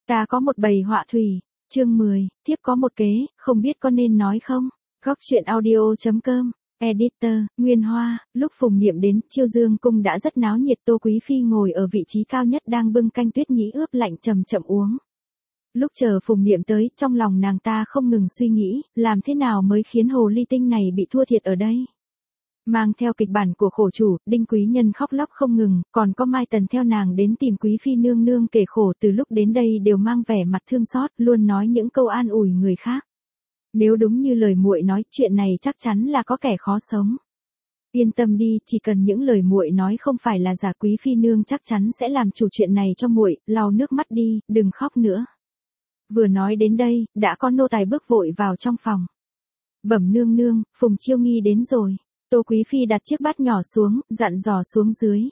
Ta có một bầy họa thủy. Chương 10, tiếp có một kế, không biết có nên nói không? Góc truyện audio.com, Editor, Nguyên Hoa. Lúc Phùng Niệm đến, Chiêu Dương cung đã rất náo nhiệt. Tô Quý Phi ngồi ở vị trí cao nhất đang bưng canh tuyết nhĩ ướp lạnh chậm chậm uống. Lúc chờ Phùng Niệm tới, trong lòng nàng ta không ngừng suy nghĩ, làm thế nào mới khiến hồ ly tinh này bị thua thiệt ở đây. Mang theo kịch bản của khổ chủ, Đinh Quý Nhân khóc lóc không ngừng, còn có Mai Tần theo nàng đến tìm Quý Phi nương nương kể khổ, từ lúc đến đây đều mang vẻ mặt thương xót, luôn nói những câu an ủi người khác. Nếu đúng như lời muội nói, chuyện này chắc chắn là có kẻ khó sống. Yên tâm đi, chỉ cần những lời muội nói không phải là giả, Quý Phi nương chắc chắn sẽ làm chủ chuyện này cho muội, lau nước mắt đi, đừng khóc nữa. Vừa nói đến đây, đã có nô tài bước vội vào trong phòng. Bẩm nương nương, Phùng Chiêu Nghi đến rồi. Tô Quý Phi đặt chiếc bát nhỏ xuống, dặn dò xuống dưới.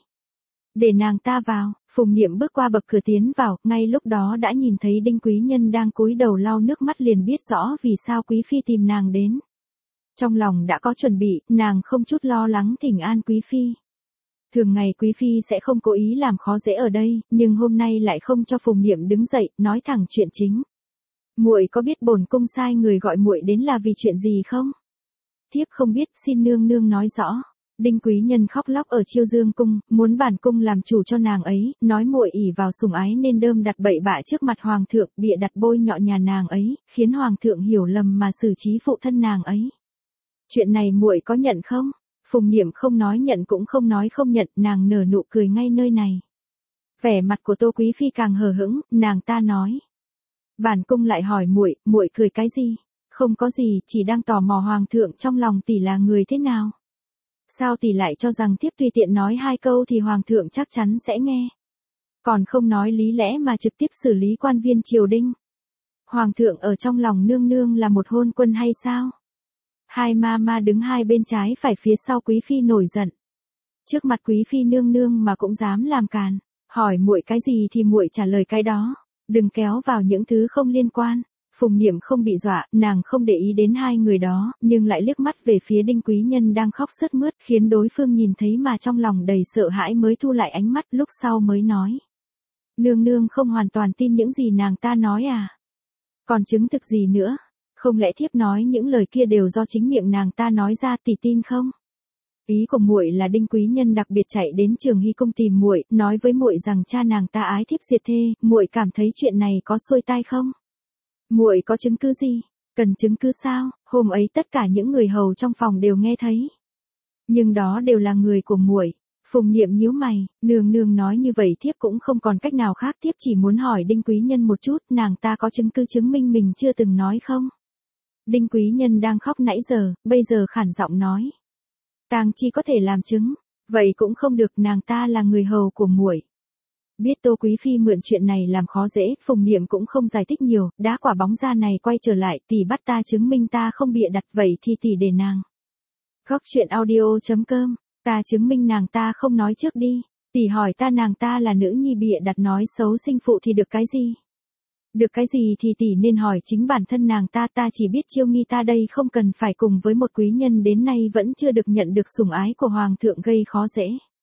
Để nàng ta vào. Phùng Niệm bước qua bậc cửa tiến vào, ngay lúc đó đã nhìn thấy Đinh Quý Nhân đang cúi đầu lau nước mắt, liền biết rõ vì sao Quý Phi tìm nàng đến. Trong lòng đã có chuẩn bị, nàng không chút lo lắng thỉnh an Quý Phi. Thường ngày Quý Phi sẽ không cố ý làm khó dễ ở đây, nhưng hôm nay lại không cho Phùng Niệm đứng dậy, nói thẳng chuyện chính. Muội có biết bổn cung sai người gọi muội đến là vì chuyện gì không? Thiếp không biết, xin nương nương nói rõ. Đinh Quý Nhân khóc lóc ở Chiêu Dương cung, muốn bản cung làm chủ cho nàng ấy, nói muội ỷ vào sủng ái nên đơm đặt bậy bạ trước mặt hoàng thượng, bịa đặt bôi nhọ nhà nàng ấy, khiến hoàng thượng hiểu lầm mà xử trí phụ thân nàng ấy. Chuyện này muội có nhận không? Phùng Niệm không nói nhận cũng không nói không nhận, nàng nở nụ cười ngay nơi này. Vẻ mặt của Tô Quý Phi càng hờ hững, nàng ta nói: bản cung lại hỏi muội, muội cười cái gì? Không có gì, chỉ đang tò mò hoàng thượng trong lòng tỷ là người thế nào. Sao tỷ lại cho rằng thiếp tùy tiện nói hai câu thì hoàng thượng chắc chắn sẽ nghe. Còn không nói lý lẽ mà trực tiếp xử lý quan viên triều đình. Hoàng thượng ở trong lòng nương nương là một hôn quân hay sao? Hai ma đứng hai bên trái phải phía sau Quý Phi nổi giận. Trước mặt Quý Phi nương nương mà cũng dám làm càn. Hỏi muội cái gì thì muội trả lời cái đó. Đừng kéo vào những thứ không liên quan. Phùng Niệm không bị dọa, nàng không để ý đến hai người đó, nhưng lại liếc mắt về phía Đinh Quý Nhân đang khóc sướt mướt, khiến đối phương nhìn thấy mà trong lòng đầy sợ hãi mới thu lại ánh mắt, lúc sau mới nói. Nương nương không hoàn toàn tin những gì nàng ta nói à? Còn chứng thực gì nữa? Không lẽ thiếp nói những lời kia đều do chính miệng nàng ta nói ra, tỷ tin không? Ý của muội là Đinh Quý Nhân đặc biệt chạy đến Trường Hy cung tìm muội, nói với muội rằng cha nàng ta ái thiếp diệt thê, muội cảm thấy chuyện này có xuôi tai không? Muội có chứng cứ gì? Cần chứng cứ sao? Hôm ấy tất cả những người hầu trong phòng đều nghe thấy. Nhưng đó đều là người của muội. Phùng Niệm nhíu mày, nương nương nói như vậy thiếp cũng không còn cách nào khác, thiếp chỉ muốn hỏi Đinh Quý Nhân một chút, nàng ta có chứng cứ chứng minh mình chưa từng nói không? Đinh Quý Nhân đang khóc nãy giờ, bây giờ khản giọng nói. Tang chi có thể làm chứng, vậy cũng không được, nàng ta là người hầu của muội. Biết Tô Quý Phi mượn chuyện này làm khó dễ, Phùng Niệm cũng không giải thích nhiều, đá quả bóng ra này quay trở lại, tỷ bắt ta chứng minh ta không bịa đặt, vậy thì tỷ để nàng. Góc truyện audio.com, ta chứng minh nàng ta không nói trước đi, tỷ hỏi ta nàng ta là nữ nhi bịa đặt nói xấu sinh phụ thì được cái gì? Được cái gì thì tỷ nên hỏi chính bản thân nàng ta, ta chỉ biết Chiêu Nghi ta đây không cần phải cùng với một quý nhân đến nay vẫn chưa được nhận được sủng ái của hoàng thượng gây khó dễ.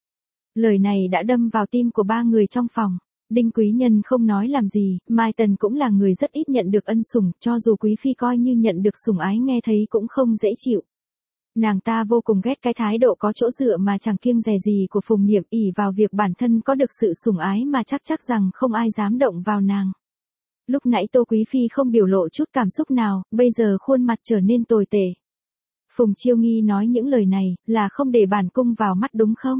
Lời này đã đâm vào tim của ba người trong phòng. Đinh Quý Nhân không nói làm gì, Mai Tần cũng là người rất ít nhận được ân sủng, cho dù Quý Phi coi như nhận được sủng ái nghe thấy cũng không dễ chịu. Nàng ta vô cùng ghét cái thái độ có chỗ dựa mà chẳng kiêng dè gì của Phùng Niệm, ỷ vào việc bản thân có được sự sủng ái mà chắc rằng không ai dám động vào nàng. Lúc nãy Tô Quý Phi không biểu lộ chút cảm xúc nào, bây giờ khuôn mặt trở nên tồi tệ. Phùng Chiêu Nghi nói những lời này, là không để bản cung vào mắt đúng không?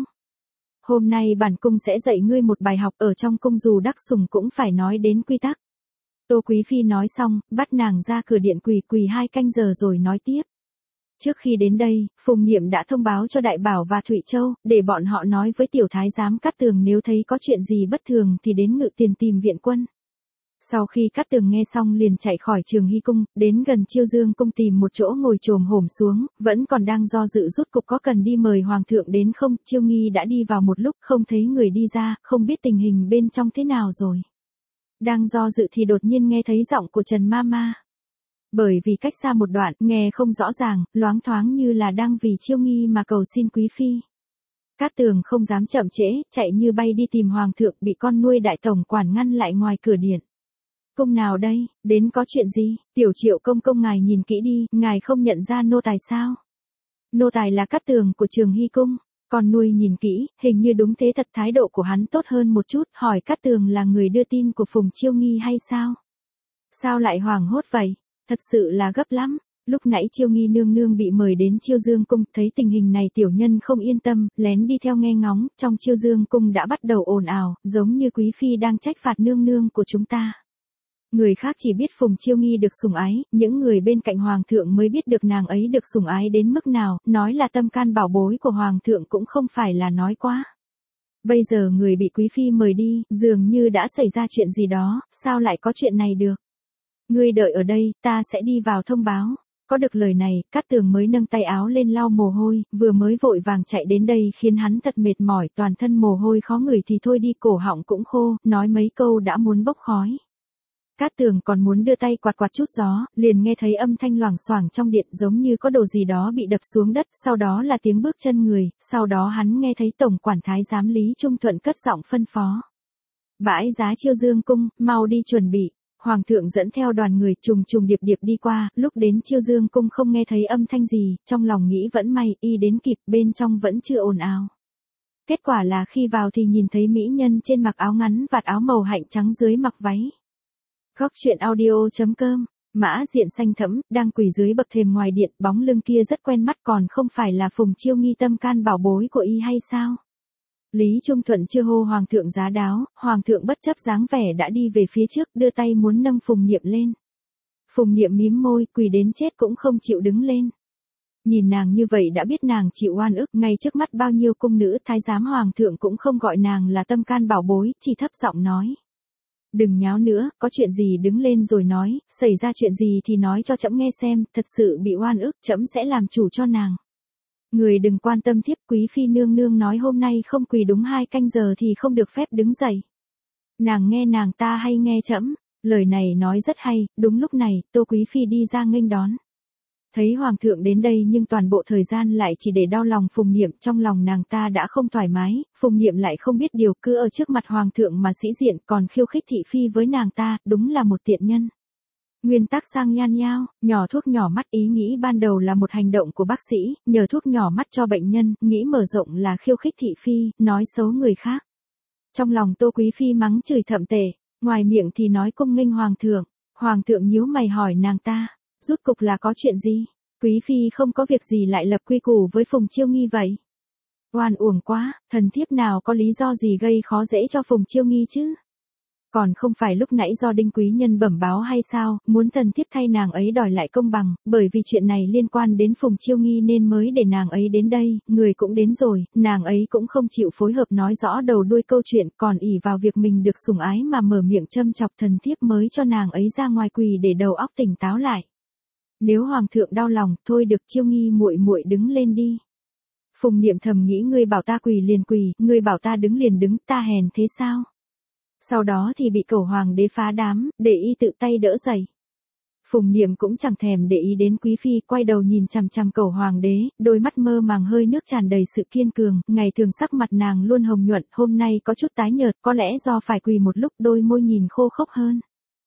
Hôm nay bản cung sẽ dạy ngươi một bài học, ở trong cung dù đắc sủng cũng phải nói đến quy tắc. Tô Quý Phi nói xong, bắt nàng ra cửa điện quỳ 2 canh giờ rồi nói tiếp. Trước khi đến đây, Phùng Niệm đã thông báo cho Đại Bảo và Thụy Châu, để bọn họ nói với tiểu thái giám Cát Tường nếu thấy có chuyện gì bất thường thì đến Ngự Tiền tìm viện quân. Sau khi Cát Tường nghe xong liền chạy khỏi Trường Hy cung, đến gần Chiêu Dương cung tìm một chỗ ngồi chồm hổm xuống, vẫn còn đang do dự rút cục có cần đi mời hoàng thượng đến không. Chiêu Nghi đã đi vào một lúc không thấy người đi ra, không biết tình hình bên trong thế nào rồi. Đang do dự thì đột nhiên nghe thấy giọng của Trần Mama. Bởi vì cách xa một đoạn, nghe không rõ ràng, loáng thoáng như là đang vì Chiêu Nghi mà cầu xin Quý Phi. Cát Tường không dám chậm trễ, chạy như bay đi tìm hoàng thượng, bị con nuôi đại tổng quản ngăn lại ngoài cửa điện. Cung nào đây, đến có chuyện gì, Tiểu Triệu công công ngài nhìn kỹ đi, ngài không nhận ra nô tài sao? Nô tài là Cát Tường của Trường Hy cung. Con nuôi nhìn kỹ, hình như đúng thế thật, thái độ của hắn tốt hơn một chút, hỏi Cát Tường là người đưa tin của Phùng Chiêu Nghi hay sao? Sao lại hoảng hốt vậy? Thật sự là gấp lắm. Lúc nãy Chiêu Nghi nương nương bị mời đến Chiêu Dương cung, thấy tình hình này tiểu nhân không yên tâm, lén đi theo nghe ngóng, trong Chiêu Dương cung đã bắt đầu ồn ào, giống như quý phi đang trách phạt nương nương của chúng ta. Người khác chỉ biết Phùng Chiêu Nghi được sủng ái, những người bên cạnh hoàng thượng mới biết được nàng ấy được sủng ái đến mức nào, nói là tâm can bảo bối của hoàng thượng cũng không phải là nói quá. Bây giờ người bị quý phi mời đi, dường như đã xảy ra chuyện gì đó, sao lại có chuyện này được? Ngươi đợi ở đây, ta sẽ đi vào thông báo. Có được lời này, Cát Tường mới nâng tay áo lên lau mồ hôi, vừa mới vội vàng chạy đến đây khiến hắn thật mệt mỏi, toàn thân mồ hôi khó ngửi thì thôi đi, cổ họng cũng khô, nói mấy câu đã muốn bốc khói. Cát Tường còn muốn đưa tay quạt quạt chút gió, liền nghe thấy âm thanh loảng xoảng trong điện giống như có đồ gì đó bị đập xuống đất, sau đó là tiếng bước chân người, sau đó hắn nghe thấy tổng quản thái giám Lý Trung Thuận cất giọng phân phó. Bãi giá Chiêu Dương cung, mau đi chuẩn bị. Hoàng thượng dẫn theo đoàn người trùng trùng điệp điệp đi qua, lúc đến Chiêu Dương cung không nghe thấy âm thanh gì, trong lòng nghĩ vẫn may, y đến kịp, bên trong vẫn chưa ồn ào. Kết quả là khi vào thì nhìn thấy mỹ nhân trên mặc áo ngắn vạt áo màu hạnh trắng dưới mặc váy. Góc truyện audio.com, Mã Diện xanh thẫm, đang quỳ dưới bậc thềm ngoài điện, bóng lưng kia rất quen mắt, còn không phải là Phùng Chiêu Nghi tâm can bảo bối của y hay sao? Lý Trung Thuận chưa hô hoàng thượng giá đáo, hoàng thượng bất chấp dáng vẻ đã đi về phía trước, đưa tay muốn nâng Phùng Niệm lên. Phùng Niệm mím môi, quỳ đến chết cũng không chịu đứng lên. Nhìn nàng như vậy đã biết nàng chịu oan ức, ngay trước mắt bao nhiêu cung nữ, thái giám hoàng thượng cũng không gọi nàng là tâm can bảo bối, chỉ thấp giọng nói. Đừng nháo nữa, có chuyện gì đứng lên rồi nói, xảy ra chuyện gì thì nói cho trẫm nghe xem, thật sự bị oan ức, trẫm sẽ làm chủ cho nàng. Người đừng quan tâm thiếp, quý phi nương nương nói hôm nay không quỳ đúng 2 canh giờ thì không được phép đứng dậy. Nàng nghe nàng ta hay nghe trẫm? Lời này nói rất hay, đúng lúc này, Tô Quý phi đi ra nghênh đón. Thấy hoàng thượng đến đây nhưng toàn bộ thời gian lại chỉ để đau lòng Phùng Niệm, trong lòng nàng ta đã không thoải mái, Phùng Niệm lại không biết điều, cứ ở trước mặt hoàng thượng mà sĩ diện, còn khiêu khích thị phi với nàng ta, đúng là một tiện nhân. Nguyên tắc sang nhan nhao, nhỏ thuốc nhỏ mắt, ý nghĩ ban đầu là một hành động của bác sĩ, nhờ thuốc nhỏ mắt cho bệnh nhân, nghĩ mở rộng là khiêu khích thị phi, nói xấu người khác. Trong lòng Tô Quý phi mắng chửi thậm tệ, ngoài miệng thì nói cung nghênh hoàng thượng nhíu mày hỏi nàng ta, rút cục là có chuyện gì? Quý phi không có việc gì lại lập quy củ với Phùng Chiêu Nghi vậy? Oan uổng quá, thần thiếp nào có lý do gì gây khó dễ cho Phùng Chiêu Nghi chứ? Còn không phải lúc nãy do Đinh quý nhân bẩm báo hay sao, muốn thần thiếp thay nàng ấy đòi lại công bằng, bởi vì chuyện này liên quan đến Phùng Chiêu Nghi nên mới để nàng ấy đến đây, người cũng đến rồi, nàng ấy cũng không chịu phối hợp nói rõ đầu đuôi câu chuyện, còn ỷ vào việc mình được sủng ái mà mở miệng châm chọc, thần thiếp mới cho nàng ấy ra ngoài quỳ để đầu óc tỉnh táo lại. Nếu hoàng thượng đau lòng, thôi được, Chiêu Nghi muội muội đứng lên đi. Phùng Niệm thầm nghĩ, ngươi bảo ta quỳ liền quỳ, ngươi bảo ta đứng liền đứng, ta hèn thế sao? Sau đó thì bị cẩu hoàng đế phá đám, để y tự tay đỡ dậy. Phùng Niệm cũng chẳng thèm để ý đến quý phi, quay đầu nhìn chằm chằm cẩu hoàng đế, đôi mắt mơ màng hơi nước tràn đầy sự kiên cường, ngày thường sắc mặt nàng luôn hồng nhuận, hôm nay có chút tái nhợt, có lẽ do phải quỳ một lúc, đôi môi nhìn khô khốc hơn.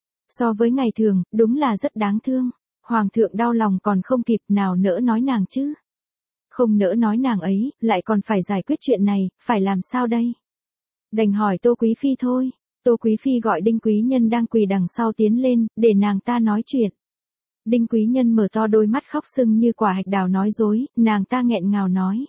So với ngày thường, đúng là rất đáng thương. Hoàng thượng đau lòng còn không kịp, nào nỡ nói nàng chứ. Không nỡ nói nàng ấy, lại còn phải giải quyết chuyện này, phải làm sao đây? Đành hỏi Tô Quý phi thôi. Tô Quý phi gọi Đinh quý nhân đang quỳ đằng sau tiến lên, để nàng ta nói chuyện. Đinh quý nhân mở to đôi mắt khóc sưng như quả hạch đào nói dối, nàng ta nghẹn ngào nói.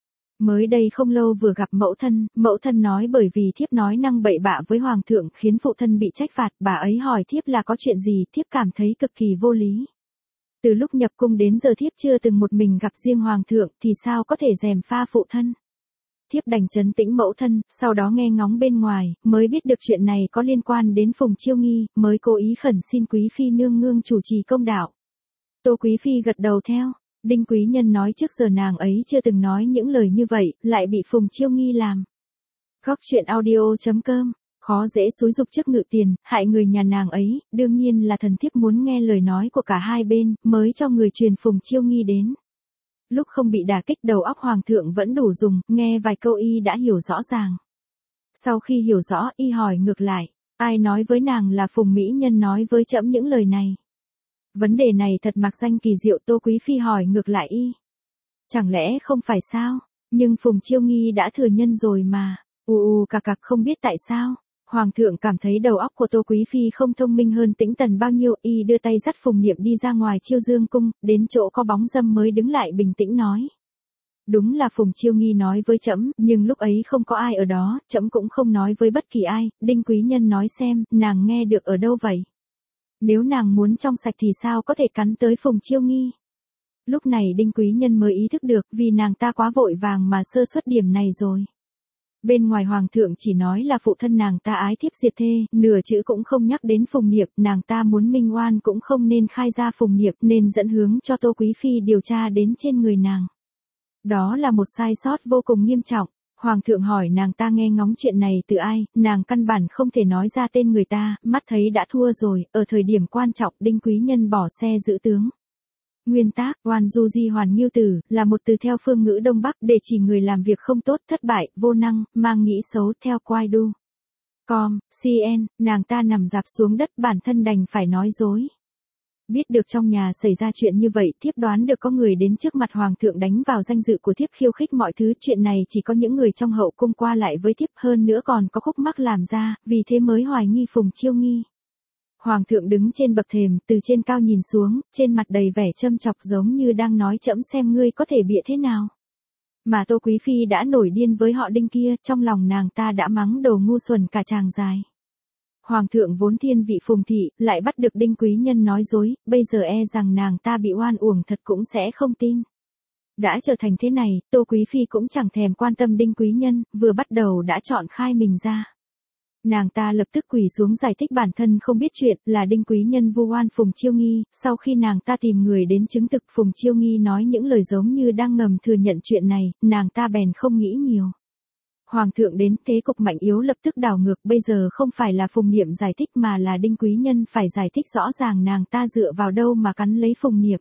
Mới đây không lâu vừa gặp mẫu thân nói bởi vì thiếp nói năng bậy bạ với hoàng thượng khiến phụ thân bị trách phạt, bà ấy hỏi thiếp là có chuyện gì, thiếp cảm thấy cực kỳ vô lý. Từ lúc nhập cung đến giờ thiếp chưa từng một mình gặp riêng hoàng thượng thì sao có thể gièm pha phụ thân. Thiếp đành trấn tĩnh mẫu thân, sau đó nghe ngóng bên ngoài, mới biết được chuyện này có liên quan đến Phùng Chiêu Nghi, mới cố ý khẩn xin quý phi nương nương chủ trì công đạo. Tô Quý phi gật đầu theo, Đinh quý nhân nói trước giờ nàng ấy chưa từng nói những lời như vậy, lại bị Phùng Chiêu Nghi làm. Góc truyện audio.com, khó dễ xúi giục trước ngự tiền, hại người nhà nàng ấy, đương nhiên là thần thiếp muốn nghe lời nói của cả hai bên, mới cho người truyền Phùng Chiêu Nghi đến. Lúc không bị đả kích đầu óc hoàng thượng vẫn đủ dùng, nghe vài câu y đã hiểu rõ ràng. Sau khi hiểu rõ, y hỏi ngược lại, Ai nói với nàng là Phùng Mỹ Nhân nói với trẫm những lời này? Vấn đề này thật mạc danh kỳ diệu, Tô Quý Phi hỏi ngược lại y. Chẳng lẽ không phải sao? Nhưng Phùng Chiêu Nghi đã thừa nhân rồi mà. Cạc cạc không biết tại sao. Hoàng thượng cảm thấy đầu óc của Tô Quý Phi không thông minh hơn Tĩnh Tần bao nhiêu, y đưa tay dắt Phùng Niệm đi ra ngoài Chiêu Dương cung, đến chỗ có bóng dâm mới đứng lại bình tĩnh nói. Đúng là Phùng Chiêu Nghi nói với trẫm, nhưng lúc ấy không có ai ở đó, trẫm cũng không nói với bất kỳ ai, Đinh Quý Nhân nói xem, nàng nghe được ở đâu vậy? Nếu nàng muốn trong sạch thì sao có thể cắn tới Phùng Chiêu Nghi? Lúc này Đinh Quý Nhân mới ý thức được, vì nàng ta quá vội vàng mà sơ suất điểm này rồi. Bên ngoài hoàng thượng chỉ nói là phụ thân nàng ta ái thiếp diệt thê, nửa chữ cũng không nhắc đến Phùng Niệm, nàng ta muốn minh oan cũng không nên khai ra Phùng Niệm, nên dẫn hướng cho Tô Quý Phi điều tra đến trên người nàng. Đó là một sai sót vô cùng nghiêm trọng. Hoàng thượng hỏi nàng ta nghe ngóng chuyện này từ ai, nàng căn bản không thể nói ra tên người ta, mắt thấy đã thua rồi, ở thời điểm quan trọng Đinh Quý Nhân bỏ xe giữ tướng. Nguyên tác, oan du di hoàn nghiêu tử, là một từ theo phương ngữ Đông Bắc để chỉ người làm việc không tốt, thất bại, vô năng, mang nghĩ xấu theo quai đu. CN, nàng ta nằm dạp xuống đất bản thân đành phải nói dối. Biết được trong nhà xảy ra chuyện như vậy, thiếp đoán được có người đến trước mặt hoàng thượng đánh vào danh dự của thiếp, khiêu khích mọi thứ, chuyện này chỉ có những người trong hậu cung qua lại với thiếp, hơn nữa còn có khúc mắc làm ra, vì thế mới hoài nghi Phùng Chiêu Nghi. Hoàng thượng đứng trên bậc thềm, từ trên cao nhìn xuống, trên mặt đầy vẻ châm chọc giống như đang nói trẫm xem ngươi có thể bịa thế nào. Mà Tô Quý Phi đã nổi điên với họ Đinh kia, trong lòng nàng ta đã mắng đồ ngu xuẩn cả tràng dài. Hoàng thượng vốn thiên vị Phùng thị, lại bắt được Đinh Quý Nhân nói dối, bây giờ e rằng nàng ta bị oan uổng thật cũng sẽ không tin. Đã trở thành thế này, Tô Quý Phi cũng chẳng thèm quan tâm Đinh Quý Nhân, vừa bắt đầu đã chọn khai mình ra. Nàng ta lập tức quỳ xuống giải thích bản thân không biết chuyện, là Đinh Quý Nhân vu oan Phùng Chiêu Nghi, sau khi nàng ta tìm người đến chứng thực Phùng Chiêu Nghi nói những lời giống như đang ngầm thừa nhận chuyện này, nàng ta bèn không nghĩ nhiều. Hoàng thượng đến, thế cục mạnh yếu lập tức đảo ngược, bây giờ không phải là Phùng Niệm giải thích mà là Đinh Quý Nhân phải giải thích rõ ràng nàng ta dựa vào đâu mà cắn lấy Phùng Niệm.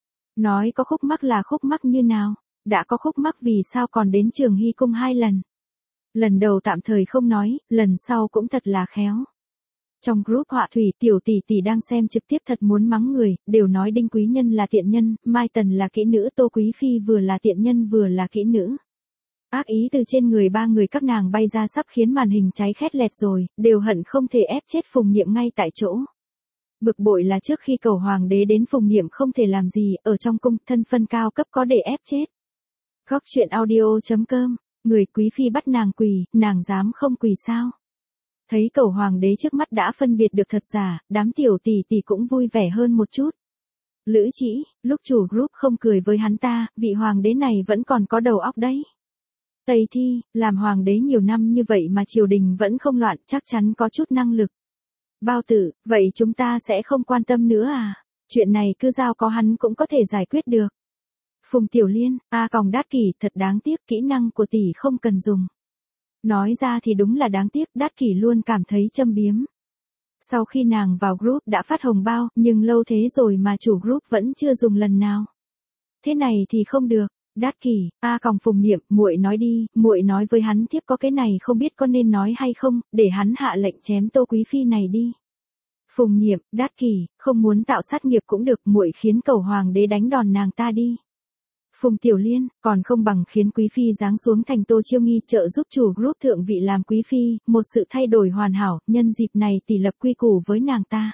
Nói có khúc mắc là khúc mắc như nào, đã có khúc mắc vì sao còn đến Trường Hy cung 2 lần. Lần đầu tạm thời không nói, lần sau cũng thật là khéo. Trong group họa thủy, tiểu tỷ tỷ đang xem trực tiếp thật muốn mắng người, đều nói Đinh Quý Nhân là tiện nhân, Mai Tần là kỹ nữ, Tô Quý Phi vừa là tiện nhân vừa là kỹ nữ. Ác ý từ trên người ba người các nàng bay ra sắp khiến màn hình cháy khét lẹt rồi, đều hận không thể ép chết Phùng Niệm ngay tại chỗ. Bực bội là trước khi cầu hoàng đế đến Phùng Niệm không thể làm gì, ở trong cung, thân phân cao cấp có để ép chết. Góc truyện audio.com, người Quý Phi bắt nàng quỳ, nàng dám không quỳ sao? Thấy cầu hoàng đế trước mắt đã phân biệt được thật giả, đám tiểu tỷ tỷ cũng vui vẻ hơn một chút. Lữ Chỉ, lúc chủ group không cười với hắn ta, vị hoàng đế này vẫn còn có đầu óc đấy. Tây Thi, làm hoàng đế nhiều năm như vậy mà triều đình vẫn không loạn, chắc chắn có chút năng lực. Bao Tử, vậy chúng ta sẽ không quan tâm nữa à? Chuyện này cứ giao có hắn cũng có thể giải quyết được. Phùng Tiểu Liên, Đát Kỷ, thật đáng tiếc, kỹ năng của tỷ không cần dùng. Nói ra thì đúng là đáng tiếc, Đát Kỷ luôn cảm thấy châm biếm. Sau khi nàng vào group đã phát hồng bao, nhưng lâu thế rồi mà chủ group vẫn chưa dùng lần nào. Thế này thì không được. Đát Kỷ, Phùng Niệm, muội nói đi, muội nói với hắn tiếp có cái này không biết có nên nói hay không, để hắn hạ lệnh chém Tô Quý Phi này đi. Phùng Niệm, Đát Kỷ, không muốn tạo sát nghiệp cũng được, muội khiến cầu hoàng đế đánh đòn nàng ta đi. Phùng Tiểu Liên, còn không bằng khiến Quý Phi giáng xuống thành Tô Chiêu Nghi trợ giúp chủ group thượng vị làm Quý Phi, một sự thay đổi hoàn hảo, nhân dịp này tỷ lập quy củ với nàng ta.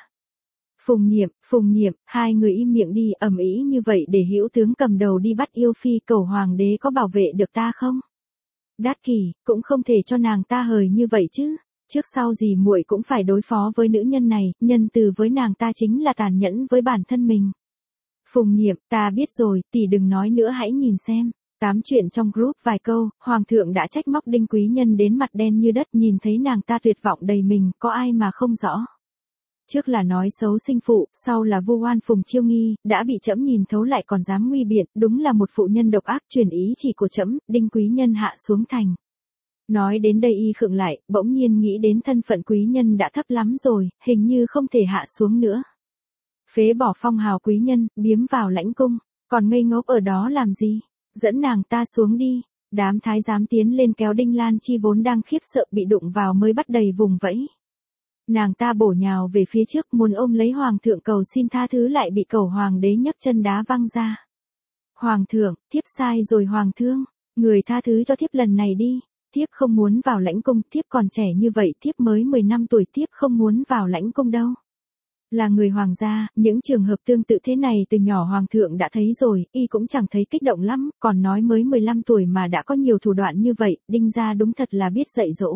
Phùng Niệm, hai người im miệng đi, ầm ĩ như vậy để hữu tướng cầm đầu đi bắt yêu phi, cầu hoàng đế có bảo vệ được ta không? Đát Kỷ, cũng không thể cho nàng ta hời như vậy chứ, trước sau gì muội cũng phải đối phó với nữ nhân này, nhân từ với nàng ta chính là tàn nhẫn với bản thân mình. Phùng Niệm, ta biết rồi, tỷ đừng nói nữa, hãy nhìn xem. Tám chuyện trong group vài câu, hoàng thượng đã trách móc Đinh Quý Nhân đến mặt đen như đất, nhìn thấy nàng ta tuyệt vọng đầy mình, có ai mà không rõ. Trước là nói xấu sinh phụ, sau là vu oan Phùng Chiêu Nghi, đã bị trẫm nhìn thấu lại còn dám nguy biện, đúng là một phụ nhân độc ác, truyền ý chỉ của trẫm, Đinh Quý Nhân hạ xuống thành. Nói đến đây y khựng lại, bỗng nhiên nghĩ đến thân phận quý nhân đã thấp lắm rồi, hình như không thể hạ xuống nữa. Phế bỏ phong hào quý nhân, biếm vào lãnh cung, còn ngây ngốc ở đó làm gì? Dẫn nàng ta xuống đi. Đám thái giám tiến lên kéo Đinh Lan Chi vốn đang khiếp sợ bị đụng vào mới bắt đầy vùng vẫy. Nàng ta bổ nhào về phía trước muốn ôm lấy hoàng thượng cầu xin tha thứ lại bị Cẩu hoàng đế nhấc chân đá văng ra. Hoàng thượng, thiếp sai rồi hoàng thương, người tha thứ cho thiếp lần này đi, thiếp không muốn vào lãnh cung, thiếp còn trẻ như vậy, thiếp mới 10 năm tuổi, thiếp không muốn vào lãnh cung đâu. Là người hoàng gia, những trường hợp tương tự thế này từ nhỏ hoàng thượng đã thấy rồi, y cũng chẳng thấy kích động lắm, còn nói mới 15 tuổi mà đã có nhiều thủ đoạn như vậy, Đinh gia đúng thật là biết dạy dỗ.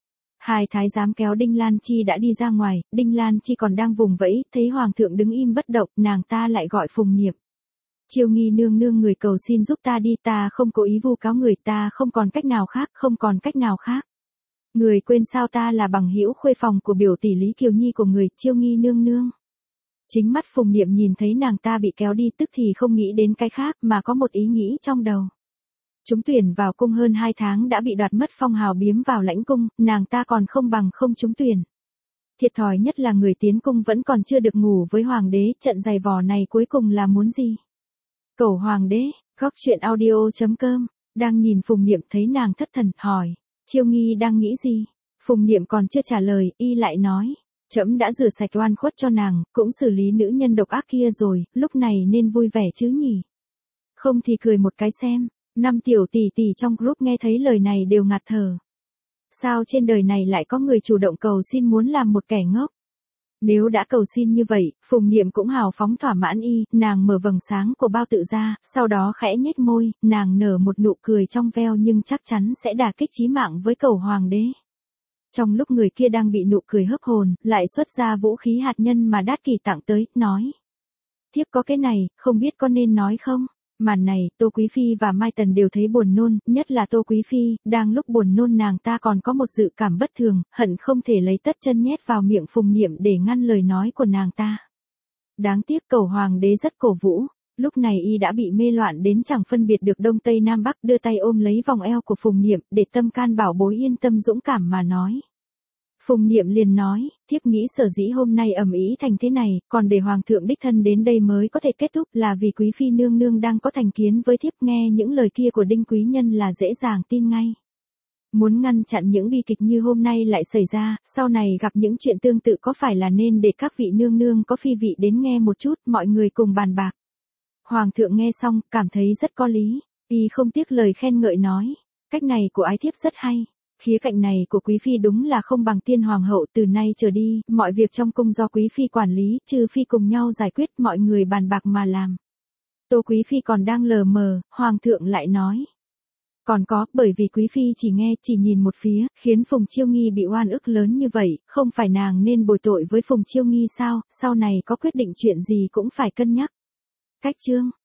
Hai thái giám kéo Đinh Lan Chi đã đi ra ngoài, Đinh Lan Chi còn đang vùng vẫy, thấy hoàng thượng đứng im bất động, nàng ta lại gọi Phùng Niệm. Chiêu Nghi nương nương, người cầu xin giúp ta đi, ta không cố ý vu cáo người, ta không còn cách nào khác, không còn cách nào khác. Người quên sao ta là bằng hữu khuê phòng của biểu tỷ Lý Kiều Nhi của người, Chiêu Nghi nương nương. Chính mắt Phùng Niệm nhìn thấy nàng ta bị kéo đi tức thì không nghĩ đến cái khác mà có một ý nghĩ trong đầu. Trúng tuyển vào cung hơn 2 tháng đã bị đoạt mất phong hào biếm vào lãnh cung, nàng ta còn không bằng không trúng tuyển. Thiệt thòi nhất là người tiến cung vẫn còn chưa được ngủ với hoàng đế, trận giày vò này cuối cùng là muốn gì? Cẩu hoàng đế, góc truyện audio.com, đang nhìn Phùng Niệm thấy nàng thất thần, hỏi, Chiêu Nghi đang nghĩ gì? Phùng Niệm còn chưa trả lời, y lại nói, trẫm đã rửa sạch oan khuất cho nàng, cũng xử lý nữ nhân độc ác kia rồi, lúc này nên vui vẻ chứ nhỉ? Không thì cười một cái xem. 5 tiểu tỷ tỷ trong group nghe thấy lời này đều ngạt thở. Sao trên đời này lại có người chủ động cầu xin muốn làm một kẻ ngốc? Nếu đã cầu xin như vậy, Phùng Niệm cũng hào phóng thỏa mãn y, nàng mở vầng sáng của bao tự ra, sau đó khẽ nhếch môi, nàng nở một nụ cười trong veo nhưng chắc chắn sẽ đả kích chí mạng với Cẩu hoàng đế. Trong lúc người kia đang bị nụ cười hớp hồn, lại xuất ra vũ khí hạt nhân mà Đát Kỷ tặng tới, nói. Thiếp có cái này, không biết có nên nói không? Màn này, Tô Quý Phi và Mai Tần đều thấy buồn nôn, nhất là Tô Quý Phi, đang lúc buồn nôn nàng ta còn có một dự cảm bất thường, hận không thể lấy tất chân nhét vào miệng Phùng Niệm để ngăn lời nói của nàng ta. Đáng tiếc Cẩu hoàng đế rất cổ vũ, lúc này y đã bị mê loạn đến chẳng phân biệt được đông tây nam bắc, đưa tay ôm lấy vòng eo của Phùng Niệm để tâm can bảo bối yên tâm dũng cảm mà nói. Phùng Niệm liền nói, thiếp nghĩ sở dĩ hôm nay ầm ĩ thành thế này, còn để hoàng thượng đích thân đến đây mới có thể kết thúc là vì quý phi nương nương đang có thành kiến với thiếp, nghe những lời kia của Đinh quý nhân là dễ dàng tin ngay. Muốn ngăn chặn những bi kịch như hôm nay lại xảy ra, sau này gặp những chuyện tương tự có phải là nên để các vị nương nương có phi vị đến nghe một chút, mọi người cùng bàn bạc. Hoàng thượng nghe xong, cảm thấy rất có lý, y không tiếc lời khen ngợi nói, cách này của ái thiếp rất hay. Khía cạnh này của quý phi đúng là không bằng tiên hoàng hậu, từ nay trở đi, mọi việc trong cung do quý phi quản lý, trừ phi cùng nhau giải quyết, mọi người bàn bạc mà làm. Tô Quý Phi còn đang lờ mờ, hoàng thượng lại nói. Còn có, bởi vì quý phi chỉ nghe, chỉ nhìn một phía, khiến Phùng Chiêu Nghi bị oan ức lớn như vậy, không phải nàng nên bồi tội với Phùng Chiêu Nghi sao, sau này có quyết định chuyện gì cũng phải cân nhắc. Cách chương